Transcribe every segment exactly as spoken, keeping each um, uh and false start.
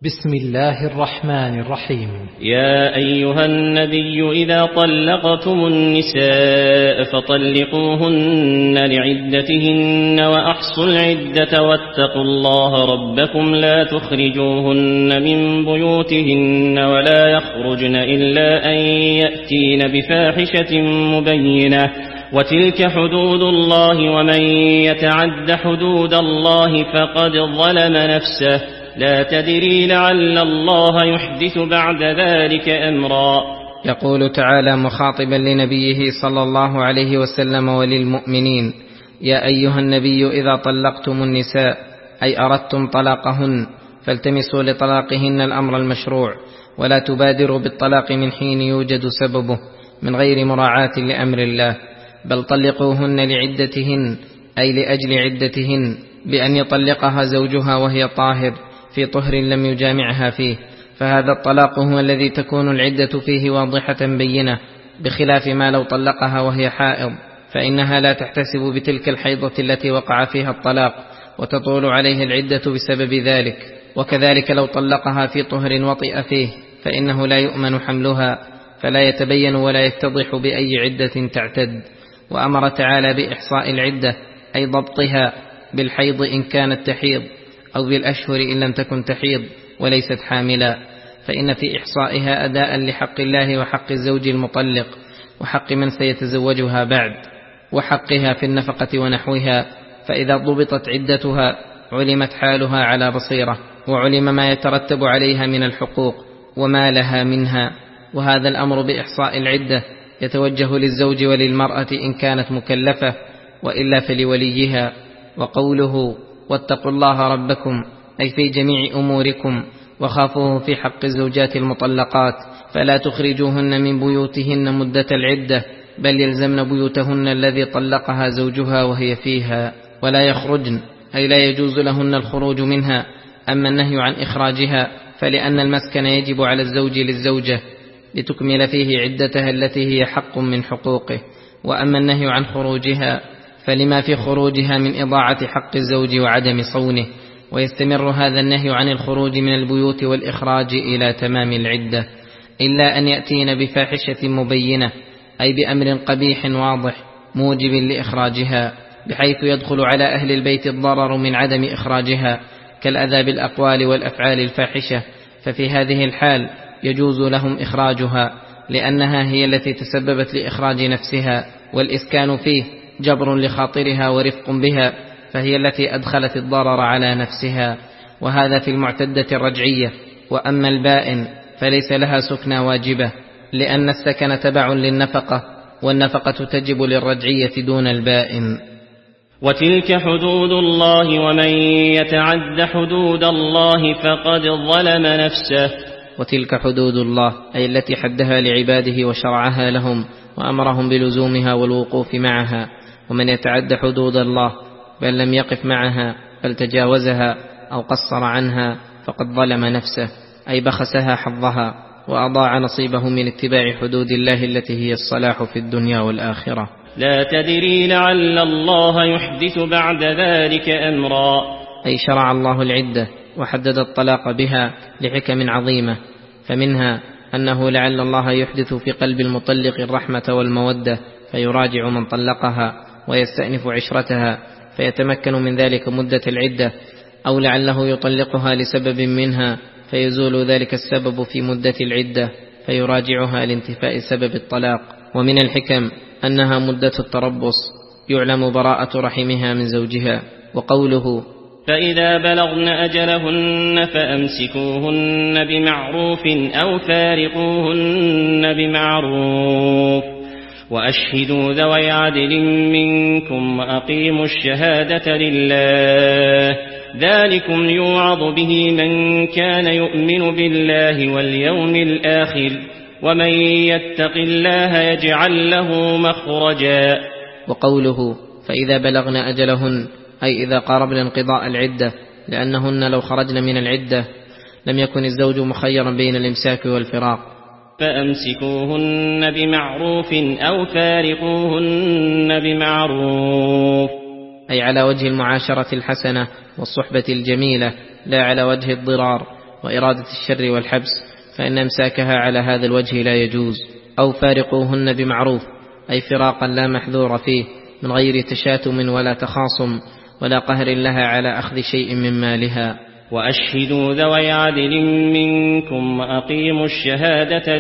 بسم الله الرحمن الرحيم. يا أيها النبي إذا طلقتم النساء فطلقوهن لعدتهن وأحصوا العدة واتقوا الله ربكم لا تخرجوهن من بيوتهن ولا يخرجن إلا أن يأتين بفاحشة مبينة وتلك حدود الله ومن يتعد حدود الله فقد ظلم نفسه لا تدري لعل الله يحدث بعد ذلك أمرا. يقول تعالى مخاطبا لنبيه صلى الله عليه وسلم وللمؤمنين: يا أيها النبي إذا طلقتم النساء أي أردتم طلاقهن فالتمسوا لطلاقهن الأمر المشروع، ولا تبادروا بالطلاق من حين يوجد سببه من غير مراعاة لأمر الله، بل طلقوهن لعدتهن أي لأجل عدتهن، بأن يطلقها زوجها وهي طاهر في طهر لم يجامعها فيه، فهذا الطلاق هو الذي تكون العدة فيه واضحة بينة، بخلاف ما لو طلقها وهي حائض فإنها لا تحتسب بتلك الحيضة التي وقع فيها الطلاق وتطول عليه العدة بسبب ذلك. وكذلك لو طلقها في طهر وطئ فيه فإنه لا يؤمن حملها، فلا يتبين ولا يتضح بأي عدة تعتد. وأمر تعالى بإحصاء العدة أي ضبطها بالحيض إن كانت تحيض، أو بالأشهر إن لم تكن تحيض وليست حاملا، فإن في إحصائها أداء لحق الله وحق الزوج المطلق وحق من سيتزوجها بعد، وحقها في النفقة ونحوها، فإذا ضبطت عدتها علمت حالها على بصيرة، وعلم ما يترتب عليها من الحقوق وما لها منها. وهذا الأمر بإحصاء العدة يتوجه للزوج وللمرأة إن كانت مكلفة، وإلا فلوليها. وقوله واتقوا الله ربكم أي في جميع أموركم، وخافوه في حق الزوجات المطلقات، فلا تخرجوهن من بيوتهن مدة العدة، بل يلزمن بيوتهن الذي طلقها زوجها وهي فيها، ولا يخرجن أي لا يجوز لهن الخروج منها. أما النهي عن إخراجها فلأن المسكن يجب على الزوج للزوجة لتكمل فيه عدتها التي هي حق من حقوقه. وأما النهي عن خروجها فلما في خروجها من إضاعة حق الزوج وعدم صونه، ويستمر هذا النهي عن الخروج من البيوت والإخراج إلى تمام العدة، إلا أن يأتين بفاحشة مبينة أي بأمر قبيح واضح موجب لإخراجها، بحيث يدخل على أهل البيت الضرر من عدم إخراجها كالأذى بالأقوال والأفعال الفاحشة، ففي هذه الحال يجوز لهم إخراجها، لأنها هي التي تسببت لإخراج نفسها، والإسكان فيه جبر لخاطرها ورفق بها، فهي التي أدخلت الضرر على نفسها، وهذا في المعتدة الرجعية. وأما البائن فليس لها سكنى واجبة، لأن السكن تبع للنفقة، والنفقة تجب للرجعية دون البائن. وتلك حدود الله ومن يتعد حدود الله فقد ظلم نفسه. وتلك حدود الله أي التي حدها لعباده وشرعها لهم وأمرهم بلزومها والوقوف معها. ومن يتعد حدود الله بل لم يقف معها بل تجاوزها أو قصر عنها فقد ظلم نفسه، أي بخسها حظها وأضاع نصيبه من اتباع حدود الله التي هي الصلاح في الدنيا والآخرة. لا تدري لعل الله يحدث بعد ذلك أمرا، أي شرع الله العدة وحدد الطلاق بها لحكم عظيمة، فمنها أنه لعل الله يحدث في قلب المطلق الرحمة والمودة فيراجع من طلقها ويستأنف عشرتها فيتمكن من ذلك مدة العدة، أو لعله يطلقها لسبب منها فيزول ذلك السبب في مدة العدة فيراجعها لانتفاء سبب الطلاق. ومن الحكم أنها مدة التربص يعلم براءة رحمها من زوجها. وقوله فإذا بلغن أجلهن فأمسكوهن بمعروف أو فارقوهن بمعروف وأشهدوا ذوي عدل منكم وأقيموا الشهادة لله، ذلكم يوعظ به من كان يؤمن بالله واليوم الآخر ومن يتق الله يجعل له مخرجا. وقوله فإذا بلغن أجلهن أي إذا قاربن انقضاء العدة، لأنهن لو خرجن من العدة لم يكن الزوج مخيرا بين الإمساك والفراق. فأمسكوهن بمعروف أو فارقوهن بمعروف، أي على وجه المعاشرة الحسنة والصحبة الجميلة، لا على وجه الضرار، وإرادة الشر والحبس، فإن إمساكها على هذا الوجه لا يجوز. أو فارقوهن بمعروف، أي فراقا لا محذور فيه، من غير تشاتم ولا تخاصم ولا قهر لها على أخذ شيء من مالها. وأشهدوا ذوي عدل منكم وأقيموا الشهادة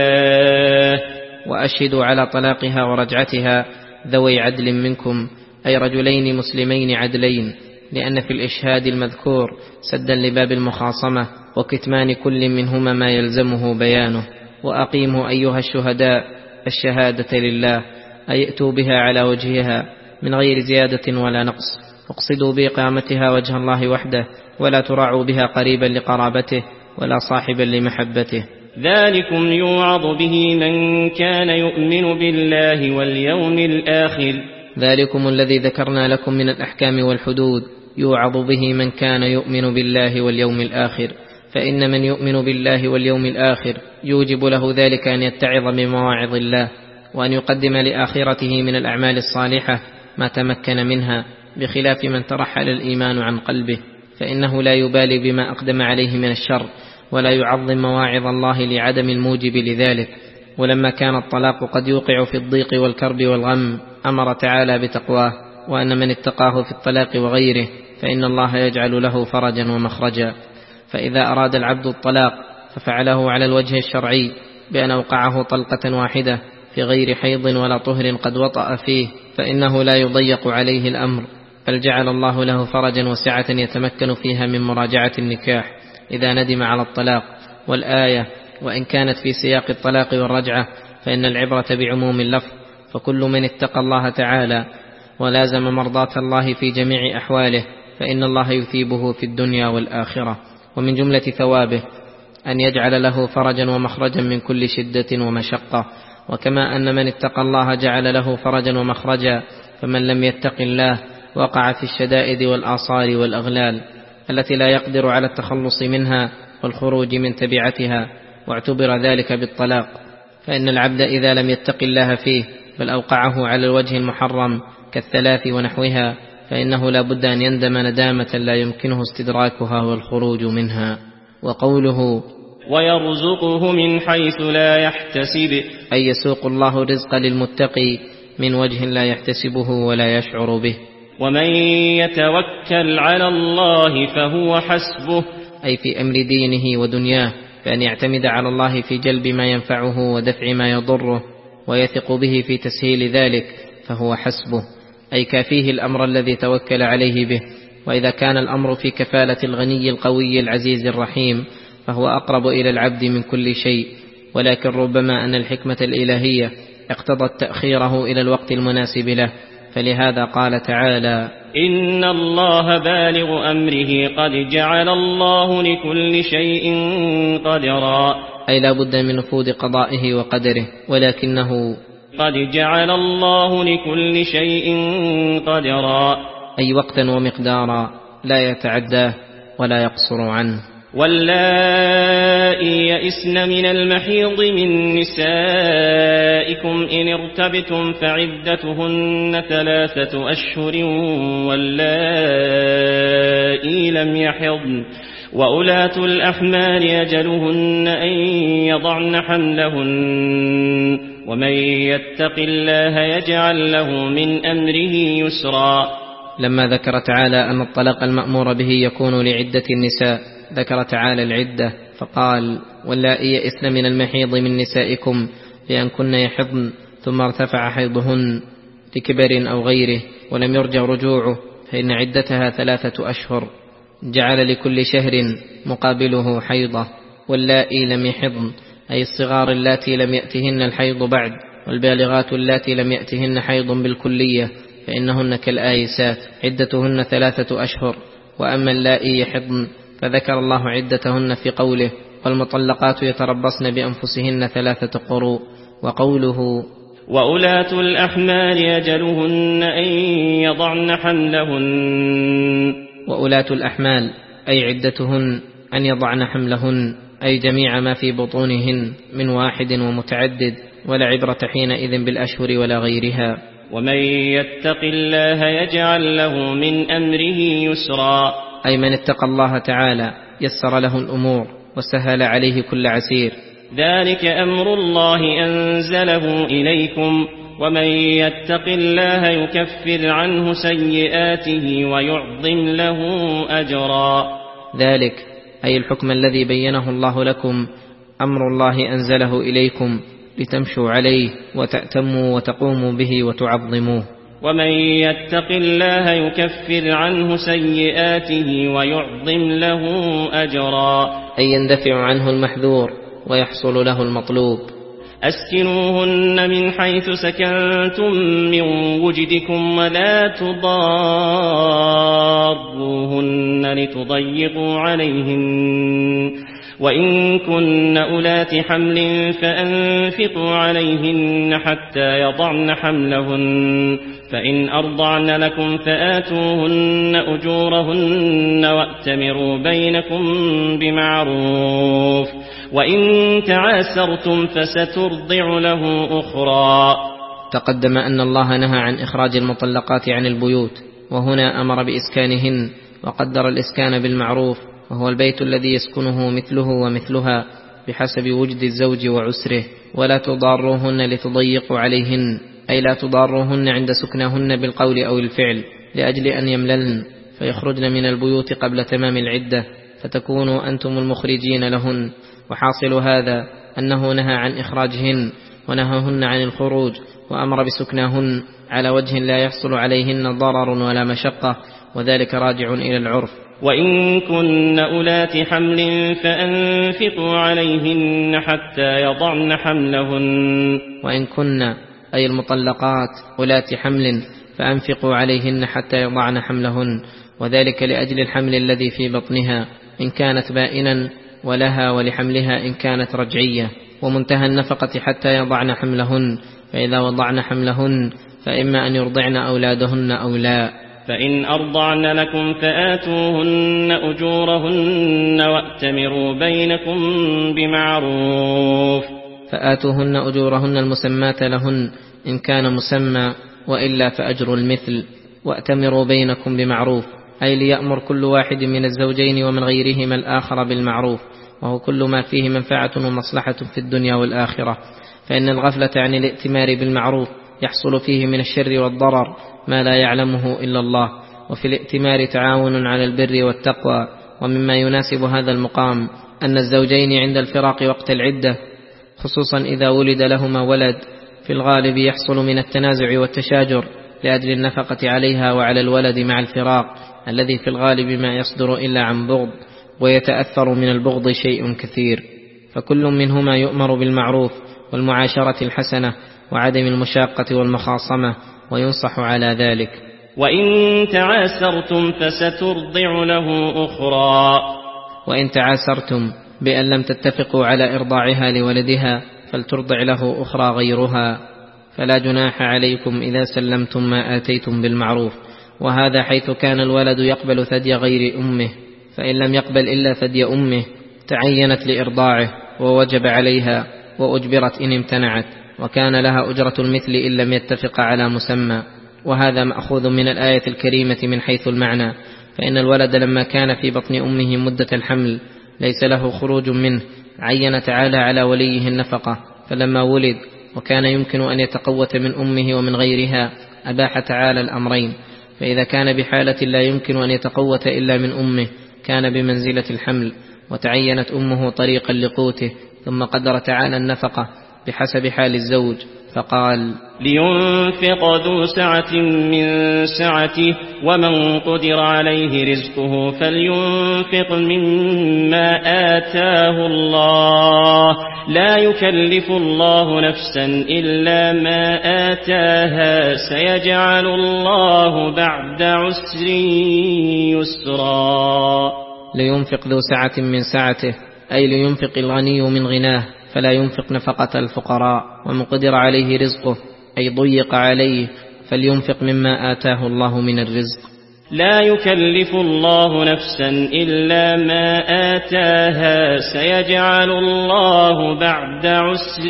لله. وأشهدوا على طلاقها ورجعتها ذوي عدل منكم، أي رجلين مسلمين عدلين، لأن في الإشهاد المذكور سدا لباب المخاصمة وكتمان كل منهما ما يلزمه بيانه. وأقيموا أيها الشهداء الشهادة لله، أي ائتوا بها على وجهها من غير زيادة ولا نقص، واقصدوا بإقامتها وجه الله وحده، ولا تراعوا بها قريبا لقرابته ولا صاحبا لمحبته. ذلكم يوعظ به من كان يؤمن بالله واليوم الآخر. ذلكم الذي ذكرنا لكم من الأحكام والحدود يوعظ به من كان يؤمن بالله واليوم الآخر، فإن من يؤمن بالله واليوم الآخر يوجب له ذلك أن يتعظ بمواعظ الله، وأن يقدم لآخرته من الأعمال الصالحة ما تمكن منها، بخلاف من ترحل الإيمان عن قلبه، فإنه لا يبالي بما أقدم عليه من الشر، ولا يعظم مواعظ الله لعدم الموجب لذلك. ولما كان الطلاق قد يوقع في الضيق والكرب والغم، أمر تعالى بتقواه، وأن من اتقاه في الطلاق وغيره فإن الله يجعل له فرجا ومخرجا. فإذا أراد العبد الطلاق ففعله على الوجه الشرعي بأن أوقعه طلقة واحدة في غير حيض ولا طهر قد وطأ فيه، فإنه لا يضيق عليه الأمر، بل جعل الله له فرجا وسعة يتمكن فيها من مراجعة النكاح إذا ندم على الطلاق. والآية وإن كانت في سياق الطلاق والرجعة فإن العبرة بعموم اللفظ، فكل من اتقى الله تعالى ولازم مرضاة الله في جميع أحواله فإن الله يثيبه في الدنيا والآخرة. ومن جملة ثوابه أن يجعل له فرجا ومخرجا من كل شدة ومشقة. وكما أن من اتقى الله جعل له فرجا ومخرجا، فمن لم يتق الله وقع في الشدائد والآصار والأغلال التي لا يقدر على التخلص منها والخروج من تبعتها، واعتبر ذلك بالطلاق. فإن العبد إذا لم يتق الله فيه بل أوقعه على الوجه المحرم كالثلاث ونحوها، فإنه لا بد أن يندم ندامة لا يمكنه استدراكها والخروج منها. وقوله ويرزقه من حيث لا يحتسب، أي يسوق الله الرزق للمتقي من وجه لا يحتسبه ولا يشعر به. ومن يتوكل على الله فهو حسبه، أي في أمر دينه ودنياه، فأن يعتمد على الله في جلب ما ينفعه ودفع ما يضره، ويثق به في تسهيل ذلك، فهو حسبه، أي كافيه الأمر الذي توكل عليه به. وإذا كان الأمر في كفالة الغني القوي العزيز الرحيم فهو أقرب إلى العبد من كل شيء، ولكن ربما أن الحكمة الإلهية اقتضت تأخيره إلى الوقت المناسب له، فلهذا قال تعالى إن الله بالغ أمره قد جعل الله لكل شيء قدرا، أي لا بد من نفوذ قضائه وقدره، ولكنه قد جعل الله لكل شيء قدرا، أي وقتا ومقدارا لا يتعداه ولا يقصر عنه. واللائي يئسن من المحيض من نسائكم إن ارتبتم فعدتهن ثلاثة أشهر واللائي لم يحضن وأولاة الأحمال أجلهن أن يضعن حملهن ومن يتق الله يجعل له من أمره يسرا. لما ذكر تعالى أن الطلاق المأمور به يكون لعدة النساء ذكر تعالى العدة فقال واللائي يئسن من المحيض من نسائكم لأن كن يحضن ثم ارتفع حيضهن لكبر أو غيره ولم يرجع رجوعه فإن عدتها ثلاثة أشهر، جعل لكل شهر مقابله حيضة. واللائي لم يحضن أي الصغار اللاتي لم يأتهن الحيض بعد، والبالغات اللاتي لم يأتهن حيض بالكلية فإنهن كالآيسات عدتهن ثلاثة أشهر. وأما اللائي يحضن فذكر الله عدتهن في قوله والمطلقات يتربصن بأنفسهن ثلاثة قروء، وقوله وأولاة الأحمال أجلهن أن يضعن حملهن. وأولاة الأحمال أي عدتهن أن يضعن حملهن، أي جميع ما في بطونهن من واحد ومتعدد، ولا عبرة حينئذ بالأشهر ولا غيرها. ومن يتق الله يجعل له من أمره يسرا، أي من اتقى الله تعالى يسر له الأمور وسهل عليه كل عسير. ذلك أمر الله أنزله إليكم ومن يتق الله يكفر عنه سيئاته ويعظم له أجرا. ذلك أي الحكم الذي بينه الله لكم أمر الله أنزله إليكم لتمشوا عليه وتأتموا وتقوموا به وتعظموه. ومن يتق الله يكفر عنه سيئاته ويعظم له أجرا، أي يندفع عنه المحذور ويحصل له المطلوب. أسكنوهن من حيث سكنتم من وجدكم ولا تضاروهن لتضيقوا عليهن، وإن كن أولات حمل فأنفقوا عليهن حتى يضعن حملهن، فإن أرضعن لكم فآتوهن أجورهن وأتمروا بينكم بمعروف، وإن تعاسرتم فسترضع له أخرى. تقدم أن الله نهى عن إخراج المطلقات عن البيوت، وهنا أمر بإسكانهن وقدر الإسكان بالمعروف، وهو البيت الذي يسكنه مثله ومثلها بحسب وجد الزوج وعسره. ولا تضاروهن لتضيقوا عليهن، أي لا تضاروهن عند سكنهن بالقول أو الفعل لأجل أن يمللن فيخرجن من البيوت قبل تمام العدة فتكونوا أنتم المخرجين لهن. وحاصل هذا أنه نهى عن إخراجهن ونهاهن عن الخروج، وأمر بسكنهن على وجه لا يحصل عليهن ضرر ولا مشقة، وذلك راجع إلى العرف. وإن كن أولات حمل فأنفقوا عليهن حتى يضعن حملهن. وإن كن أي المطلقات أولات حمل فأنفقوا عليهن حتى يضعن حملهن، وذلك لأجل الحمل الذي في بطنها إن كانت بائنا، ولها ولحملها إن كانت رجعية. ومنتهى النفقة حتى يضعن حملهن، فإذا وضعن حملهن فإما أن يرضعن أولادهن أو لا. فإن أرضعن لكم فآتوهن أجورهن وأتمروا بينكم بمعروف. فآتوهن أجورهن المسماة لهن إن كان مسمى، وإلا فأجر المثل. وأتمروا بينكم بمعروف، أي ليأمر كل واحد من الزوجين ومن غيرهما الآخر بالمعروف، وهو كل ما فيه منفعة ومصلحة في الدنيا والآخرة. فإن الغفلة عن الائتمار بالمعروف يحصل فيه من الشر والضرر ما لا يعلمه إلا الله، وفي الائتمار تعاون على البر والتقوى. ومما يناسب هذا المقام أن الزوجين عند الفراق وقت العدة، خصوصا إذا ولد لهما ولد، في الغالب يحصل من التنازع والتشاجر لأجل النفقة عليها وعلى الولد مع الفراق الذي في الغالب ما يصدر إلا عن بغض، ويتأثر من البغض شيء كثير. فكل منهما يؤمر بالمعروف والمعاشرة الحسنة وعدم المشاقة والمخاصمة، وينصح على ذلك. وإن تعاسرتم فسترضع له أخرى. وإن تعاسرتم بأن لم تتفقوا على إرضاعها لولدها فلترضع له أخرى غيرها، فلا جناح عليكم إذا سلمتم ما آتيتم بالمعروف. وهذا حيث كان الولد يقبل ثدي غير أمه، فإن لم يقبل إلا ثدي أمه تعينت لإرضاعه ووجب عليها، وأجبرت إن امتنعت، وكان لها أجرة المثل إن لم يتفق على مسمى. وهذا مأخوذ من الآية الكريمة من حيث المعنى، فإن الولد لما كان في بطن أمه مدة الحمل ليس له خروج منه، عين تعالى على وليه النفقة. فلما ولد وكان يمكن أن يتقوت من أمه ومن غيرها أباح تعالى الأمرين. فإذا كان بحالة لا يمكن أن يتقوت إلا من أمه كان بمنزلة الحمل، وتعينت أمه طريقا لقوته. ثم قدر تعالى النفقة بحسب حال الزوج، فقال: لينفق ذو سعة من سعته، ومن قدر عليه رزقه فلينفق مما آتاه الله، لا يكلف الله نفسا إلا ما آتاها، سيجعل الله بعد عسر يسرا. لينفق ذو سعة من سعته، أي لينفق الغني من غناه فلا ينفق نفقة الفقراء. ومن قدر عليه رزقه أي ضيق عليه فلينفق مما آتاه الله من الرزق. لا يكلف الله نفسا إلا ما آتاها، سيجعل الله بعد عسر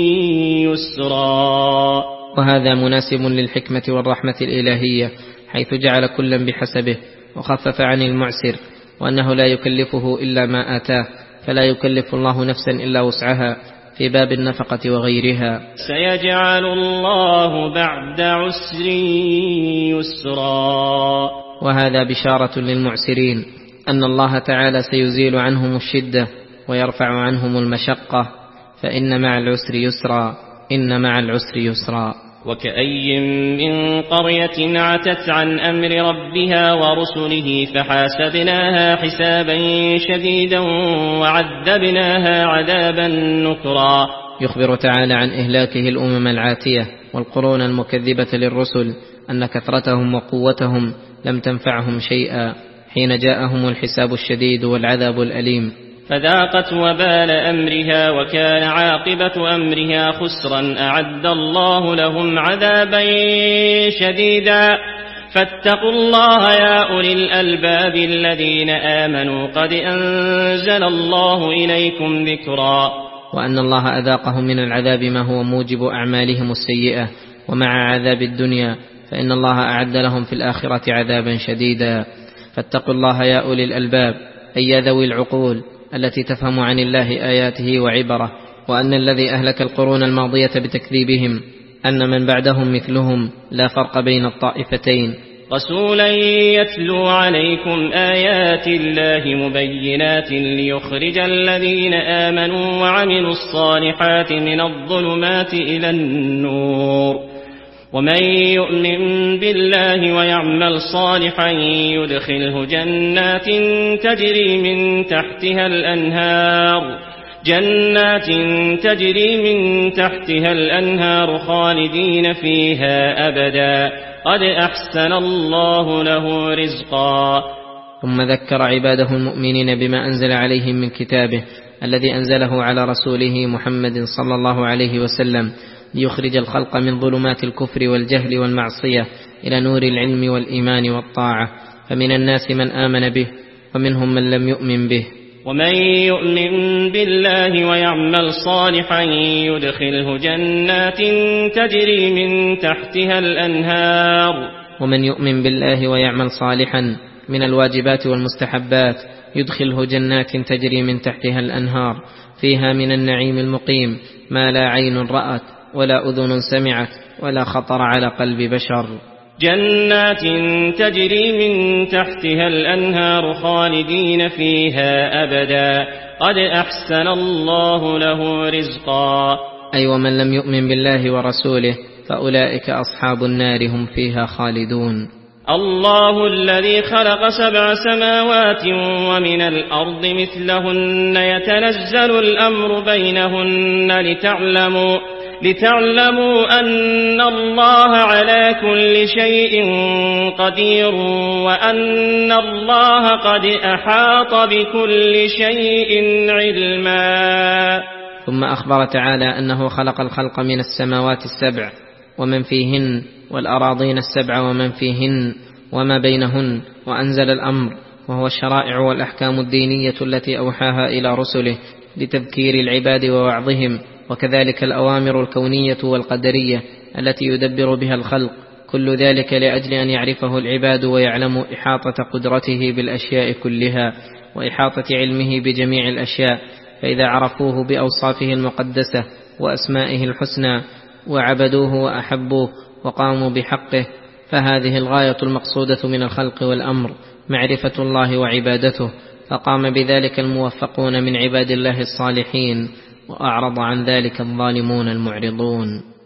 يسرا. وهذا مناسب للحكمة والرحمة الإلهية، حيث جعل كلا بحسبه وخفف عن المعسر، وأنه لا يكلفه إلا ما آتاه، فلا يكلف الله نفسا إلا وسعها في باب النفقة وغيرها. سيجعل الله بعد عسر يسرا. وهذا بشارة للمعسرين أن الله تعالى سيزيل عنهم الشدة ويرفع عنهم المشقة، فإن مع العسر يسرا، إن مع العسر يسرا. وكأي من قرية عتت عن أمر ربها ورسله فحاسبناها حسابا شديدا وعذبناها عذابا نكرا. يخبر تعالى عن إهلاكه الأمم العاتية والقرون المكذبة للرسل، أن كثرتهم وقوتهم لم تنفعهم شيئا حين جاءهم الحساب الشديد والعذاب الأليم، فذاقت وبال أمرها وكان عاقبة أمرها خسرا. أعد الله لهم عذابا شديدا فاتقوا الله يا أولي الألباب الذين آمنوا قد أنزل الله إليكم ذكرا. وأن الله أذاقهم من العذاب ما هو موجب أعمالهم السيئة، ومع عذاب الدنيا فإن الله أعد لهم في الآخرة عذابا شديدا. فاتقوا الله يا أولي الألباب، أي يا ذوي العقول التي تفهم عن الله آياته وعبره، وأن الذي أهلك القرون الماضية بتكذيبهم أن من بعدهم مثلهم، لا فرق بين الطائفتين. رسولا يتلو عليكم آيات الله مبينات ليخرج الذين آمنوا وعملوا الصالحات من الظلمات إلى النور، ومن يؤمن بالله ويعمل صالحا يدخله جنات تجري من تحتها الأنهار جنات تجري من تحتها الأنهار خالدين فيها أبدا قد أحسن الله له رزقا. ثم ذكر عباده المؤمنين بما أنزل عليهم من كتابه الذي أنزله على رسوله محمد صلى الله عليه وسلم، ليخرج الخلق من ظلمات الكفر والجهل والمعصية إلى نور العلم والإيمان والطاعة. فمن الناس من آمن به ومنهم من لم يؤمن به. ومن يؤمن بالله ويعمل صالحا يدخله جنات تجري من تحتها الأنهار. ومن يؤمن بالله ويعمل صالحا من الواجبات والمستحبات يدخله جنات تجري من تحتها الأنهار، فيها من النعيم المقيم ما لا عين رأت ولا أذن سمعت ولا خطر على قلب بشر. جنات تجري من تحتها الأنهار خالدين فيها أبدا قد أحسن الله له رزقا. أي ومن لم يؤمن بالله ورسوله فأولئك أصحاب النار هم فيها خالدون. الله الذي خلق سبع سماوات ومن الأرض مثلهن يتنزل الأمر بينهن لتعلموا لتعلموا أن الله على كل شيء قدير وأن الله قد أحاط بكل شيء علما. ثم أخبر تعالى أنه خلق الخلق من السماوات السبع ومن فيهن، والأراضين السبع ومن فيهن وما بينهن، وأنزل الأمر وهو الشرائع والأحكام الدينية التي أوحاها إلى رسله لتذكير العباد ووعظهم، وكذلك الأوامر الكونية والقدرية التي يدبر بها الخلق، كل ذلك لأجل أن يعرفه العباد ويعلموا إحاطة قدرته بالأشياء كلها وإحاطة علمه بجميع الأشياء. فإذا عرفوه بأوصافه المقدسة وأسمائه الحسنى وعبدوه وأحبوه وقاموا بحقه، فهذه الغاية المقصودة من الخلق والأمر، معرفة الله وعبادته. فقام بذلك الموفقون من عباد الله الصالحين، وأعرض عن ذلك الظالمون المعرضون.